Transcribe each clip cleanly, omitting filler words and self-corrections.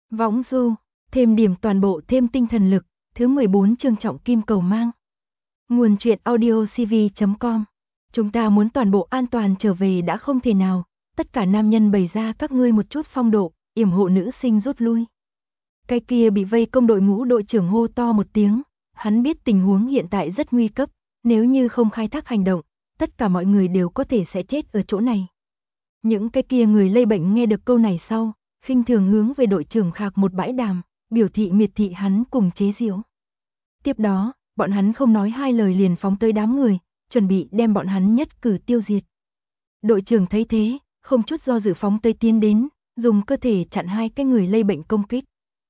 Võng du, thêm điểm toàn bộ thêm tinh thần lực, thứ 14 chương trọng kim cầu mang. Nguồn truyện audio cv.com. Chúng ta muốn toàn bộ an toàn trở về đã không thể nào, tất cả nam nhân bày ra các ngươi một chút phong độ, yểm hộ nữ sinh rút lui. Cái kia bị vây công đội ngũ đội trưởng hô to một tiếng, hắn biết tình huống hiện tại rất nguy cấp, nếu như không khai thác hành động, tất cả mọi người đều có thể sẽ chết ở chỗ này. Những cái kia người lây bệnh nghe được câu này sau, khinh thường hướng về đội trưởng khạc một bãi đàm, biểu thị miệt thị hắn cùng chế giễu. Tiếp đó, bọn hắn không nói hai lời liền phóng tới đám người, chuẩn bị đem bọn hắn nhất cử tiêu diệt. Đội trưởng thấy thế, không chút do dự phóng tới tiến đến, dùng cơ thể chặn hai cái người lây bệnh công kích.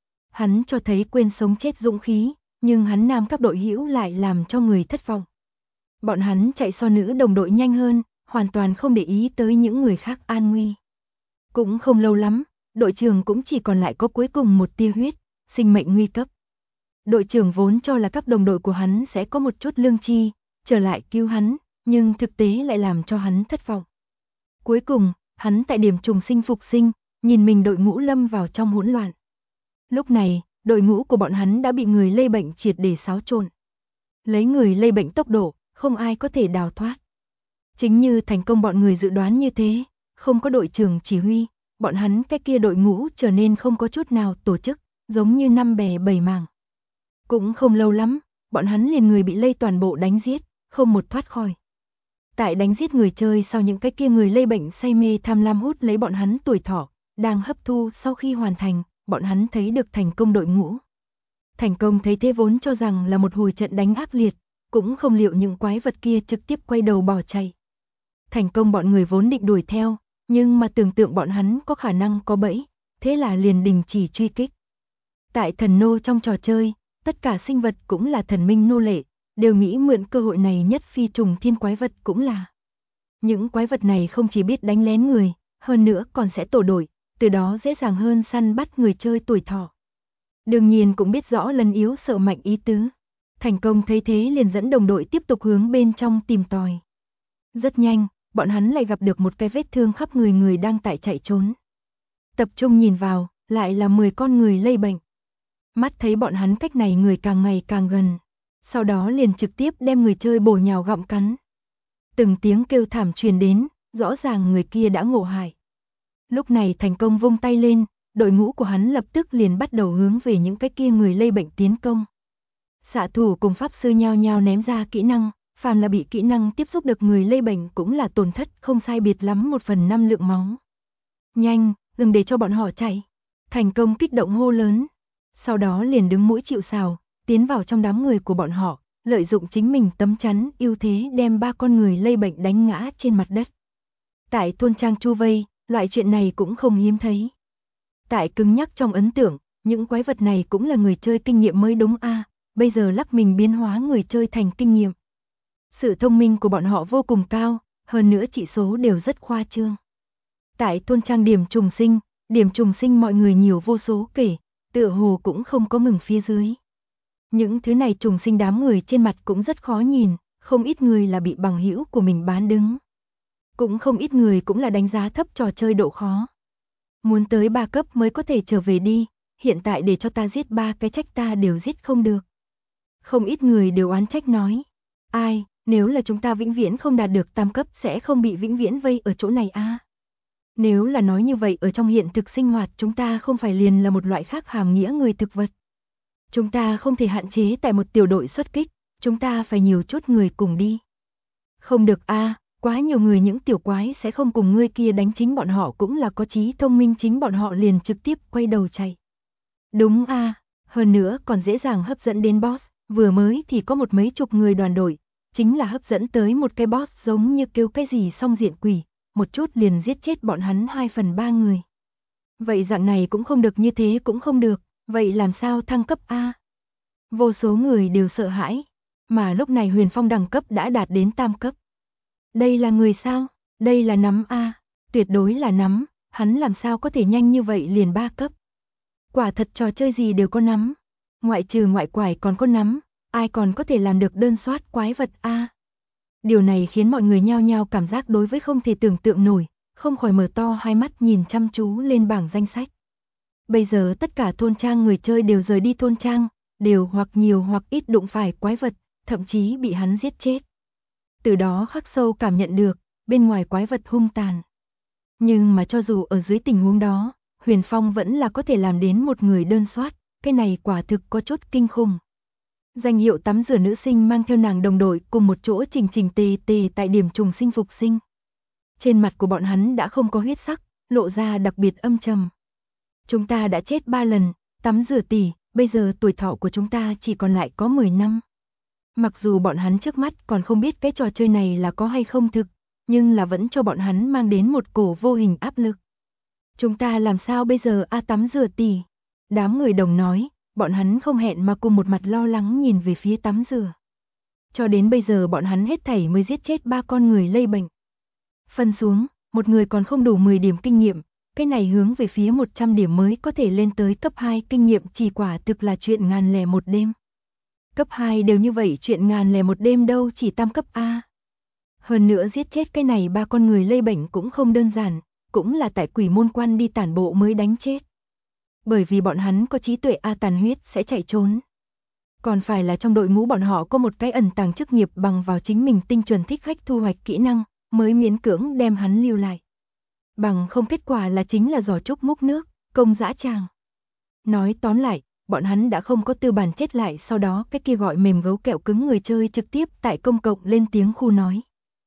Hắn cho thấy quên sống chết dũng khí, nhưng hắn nam các đội hữu lại làm cho người thất vọng. Bọn hắn chạy so nữ đồng đội nhanh hơn, hoàn toàn không để ý tới những người khác an nguy. Cũng không lâu lắm, đội trưởng cũng chỉ còn lại có cuối cùng một tia huyết, sinh mệnh nguy cấp. Đội trưởng vốn cho là các đồng đội của hắn sẽ có một chút lương tri, trở lại cứu hắn, nhưng thực tế lại làm cho hắn thất vọng. Cuối cùng, hắn tại điểm trùng sinh phục sinh, nhìn mình đội ngũ lâm vào trong hỗn loạn. Lúc này, đội ngũ của bọn hắn đã bị người lây bệnh triệt để xáo trộn. Lấy người lây bệnh tốc độ, không ai có thể đào thoát. Chính như thành công bọn người dự đoán như thế, không có đội trưởng chỉ huy, bọn hắn cái kia đội ngũ trở nên không có chút nào tổ chức, giống như năm bè bảy mảng. Cũng không lâu lắm, bọn hắn liền người bị lây toàn bộ đánh giết, không một thoát khỏi. Tại đánh giết người chơi sau những cái kia người lây bệnh say mê tham lam hút lấy bọn hắn tuổi thọ, đang hấp thu sau khi hoàn thành, bọn hắn thấy được thành công đội ngũ. Thành công thấy thế vốn cho rằng là một hồi trận đánh ác liệt, cũng không liệu những quái vật kia trực tiếp quay đầu bỏ chạy. Thành công bọn người vốn định đuổi theo, nhưng mà tưởng tượng bọn hắn có khả năng có bẫy, thế là liền đình chỉ truy kích. Tại thần nô trong trò chơi, tất cả sinh vật cũng là thần minh nô lệ, đều nghĩ mượn cơ hội này nhất phi trùng thiên quái vật cũng là. Những quái vật này không chỉ biết đánh lén người, hơn nữa còn sẽ tổ đội, từ đó dễ dàng hơn săn bắt người chơi tuổi thọ. Đương nhiên cũng biết rõ lần yếu sợ mạnh ý tứ. Thành công thấy thế liền dẫn đồng đội tiếp tục hướng bên trong tìm tòi. Rất nhanh, bọn hắn lại gặp được một cái vết thương khắp người đang tại chạy trốn. Tập trung nhìn vào, lại là 10 con người lây bệnh. Mắt thấy bọn hắn cách này người càng ngày càng gần, sau đó liền trực tiếp đem người chơi bổ nhào gặm cắn. Từng tiếng kêu thảm truyền đến, rõ ràng người kia đã ngộ hại. Lúc này thành công vung tay lên, đội ngũ của hắn lập tức liền bắt đầu hướng về những cái kia người lây bệnh tiến công. Xạ thủ cùng pháp sư nhao nhao ném ra kỹ năng, phàm là bị kỹ năng tiếp xúc được người lây bệnh cũng là tổn thất không sai biệt lắm 1/5 lượng máu. Nhanh, đừng để cho bọn họ chạy. Thành công kích động hô lớn. Sau đó liền đứng mũi chịu sào, tiến vào trong đám người của bọn họ, lợi dụng chính mình tấm chắn ưu thế đem 3 con người lây bệnh đánh ngã trên mặt đất. Tại thôn trang chu vây, loại chuyện này cũng không hiếm thấy. Tại cứng nhắc trong ấn tượng, những quái vật này cũng là người chơi kinh nghiệm mới đúng a, bây giờ lắc mình biến hóa người chơi thành kinh nghiệm. Sự thông minh của bọn họ vô cùng cao, hơn nữa chỉ số đều rất khoa trương. Tại thôn trang điểm trùng sinh mọi người nhiều vô số kể, tựa hồ cũng không có ngừng phía dưới. Những thứ này trùng sinh đám người trên mặt cũng rất khó nhìn, không ít người là bị bằng hữu của mình bán đứng. Cũng không ít người cũng là đánh giá thấp trò chơi độ khó. Muốn tới 3 cấp mới có thể trở về đi, hiện tại để cho ta giết 3 cái trách ta đều giết không được. Không ít người đều oán trách nói, ai, nếu là chúng ta vĩnh viễn không đạt được tam cấp sẽ không bị vĩnh viễn vây ở chỗ này a. Nếu là nói như vậy ở trong hiện thực sinh hoạt chúng ta không phải liền là một loại khác hàm nghĩa người thực vật. Chúng ta không thể hạn chế tại một tiểu đội xuất kích, chúng ta phải nhiều chút người cùng đi. Không được a, quá nhiều người những tiểu quái sẽ không cùng ngươi kia đánh, chính bọn họ cũng là có trí thông minh, chính bọn họ liền trực tiếp quay đầu chạy. Đúng a, hơn nữa còn dễ dàng hấp dẫn đến boss, vừa mới thì có một mấy chục người đoàn đội, chính là hấp dẫn tới một cái boss giống như kêu cái gì song diện quỷ, một chút liền giết chết bọn hắn 2/3 người. Vậy dạng này cũng không được, như thế cũng không được, vậy làm sao thăng cấp a? Vô số người đều sợ hãi, mà lúc này Huyền Phong đẳng cấp đã đạt đến tam cấp. Đây là người sao? Đây là nắm a, tuyệt đối là nắm, hắn làm sao có thể nhanh như vậy liền 3 cấp? Quả thật trò chơi gì đều có nắm, ngoại trừ ngoại quải còn có nắm, ai còn có thể làm được đơn soát quái vật a? Điều này khiến mọi người nhao nhao cảm giác đối với không thể tưởng tượng nổi, không khỏi mở to hai mắt nhìn chăm chú lên bảng danh sách. Bây giờ tất cả thôn trang người chơi đều rời đi thôn trang, đều hoặc nhiều hoặc ít đụng phải quái vật, thậm chí bị hắn giết chết. Từ đó khắc sâu cảm nhận được, bên ngoài quái vật hung tàn. Nhưng mà cho dù ở dưới tình huống đó, Huyền Phong vẫn là có thể làm đến một người đơn soát, cái này quả thực có chút kinh khủng. Danh hiệu tắm rửa nữ sinh mang theo nàng đồng đội cùng một chỗ chỉnh chỉnh tề tề tại điểm trùng sinh phục sinh. Trên mặt của bọn hắn đã không có huyết sắc, lộ ra đặc biệt âm trầm. Chúng ta đã chết 3 lần, tắm rửa tỷ, bây giờ tuổi thọ của chúng ta chỉ còn lại có 10 năm. Mặc dù bọn hắn trước mắt còn không biết cái trò chơi này là có hay không thực, nhưng là vẫn cho bọn hắn mang đến một cổ vô hình áp lực. Chúng ta làm sao bây giờ tắm rửa tỷ? Đám người đồng nói, bọn hắn không hẹn mà cùng một mặt lo lắng nhìn về phía tắm rửa. Cho đến bây giờ bọn hắn hết thảy mới giết chết 3 con người lây bệnh. Phân xuống, một người còn không đủ 10 điểm kinh nghiệm, cái này hướng về phía 100 điểm mới có thể lên tới cấp 2 kinh nghiệm chỉ quả thực là chuyện ngàn lẻ một đêm. Cấp 2 đều như vậy chuyện ngàn lẻ một đêm đâu chỉ tam cấp A. Hơn nữa giết chết cái này 3 con người lây bệnh cũng không đơn giản, cũng là tại quỷ môn quan đi tản bộ mới đánh chết. Bởi vì bọn hắn có trí tuệ tàn huyết sẽ chạy trốn. Còn phải là trong đội ngũ bọn họ có một cái ẩn tàng chức nghiệp bằng vào chính mình tinh chuẩn thích khách thu hoạch kỹ năng, mới miễn cưỡng đem hắn lưu lại. Bằng không kết quả là chính là giỏ trúc múc nước, công dã tràng. Nói tóm lại, bọn hắn đã không có tư bản chết lại, sau đó cái kia gọi mềm gấu kẹo cứng người chơi trực tiếp tại công cộng lên tiếng khu nói.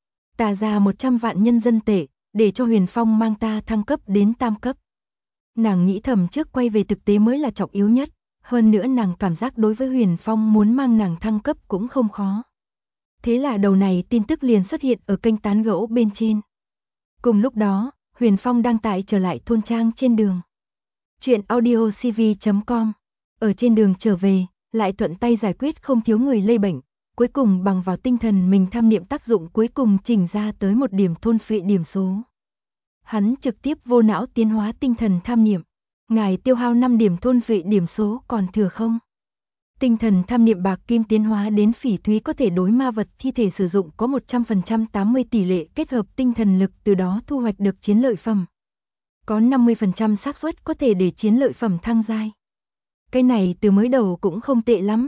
Ta ra 100 vạn nhân dân tệ, để cho Huyền Phong mang ta thăng cấp đến tam cấp. Nàng nghĩ thầm trước quay về thực tế mới là trọng yếu nhất, hơn nữa nàng cảm giác đối với Huyền Phong muốn mang nàng thăng cấp cũng không khó. Thế là đầu này tin tức liền xuất hiện ở kênh tán gẫu bên trên. Cùng lúc đó, Huyền Phong đang tại trở lại thôn trang trên đường. Chuyện audiocv.com. Ở trên đường trở về, lại thuận tay giải quyết không thiếu người lây bệnh, cuối cùng bằng vào tinh thần mình tham niệm tác dụng cuối cùng chỉnh ra tới một điểm thôn phệ điểm số. Hắn trực tiếp vô não tiến hóa tinh thần tham niệm. Ngài tiêu hao 5 điểm thôn phệ điểm số còn thừa không? Tinh thần tham niệm bạc kim tiến hóa đến phỉ thúy có thể đối ma vật thi thể sử dụng có 100% 80 tỷ lệ kết hợp tinh thần lực, từ đó thu hoạch được chiến lợi phẩm. Có 50% xác suất có thể để chiến lợi phẩm thăng giai. Cái này từ mới đầu cũng không tệ lắm,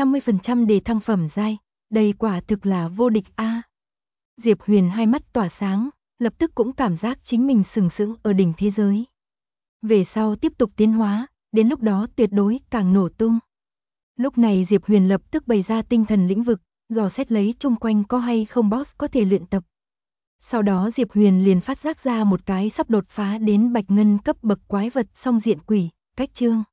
50% để thăng phẩm giai, đây quả thực là vô địch a. Diệp Huyền hai mắt tỏa sáng, lập tức cũng cảm giác chính mình sừng sững ở đỉnh thế giới. Về sau tiếp tục tiến hóa, đến lúc đó tuyệt đối càng nổ tung. Lúc này Diệp Huyền lập tức bày ra tinh thần lĩnh vực, dò xét lấy chung quanh có hay không boss có thể luyện tập. Sau đó Diệp Huyền liền phát giác ra một cái sắp đột phá đến bạch ngân cấp bậc quái vật song diện quỷ, cách chương.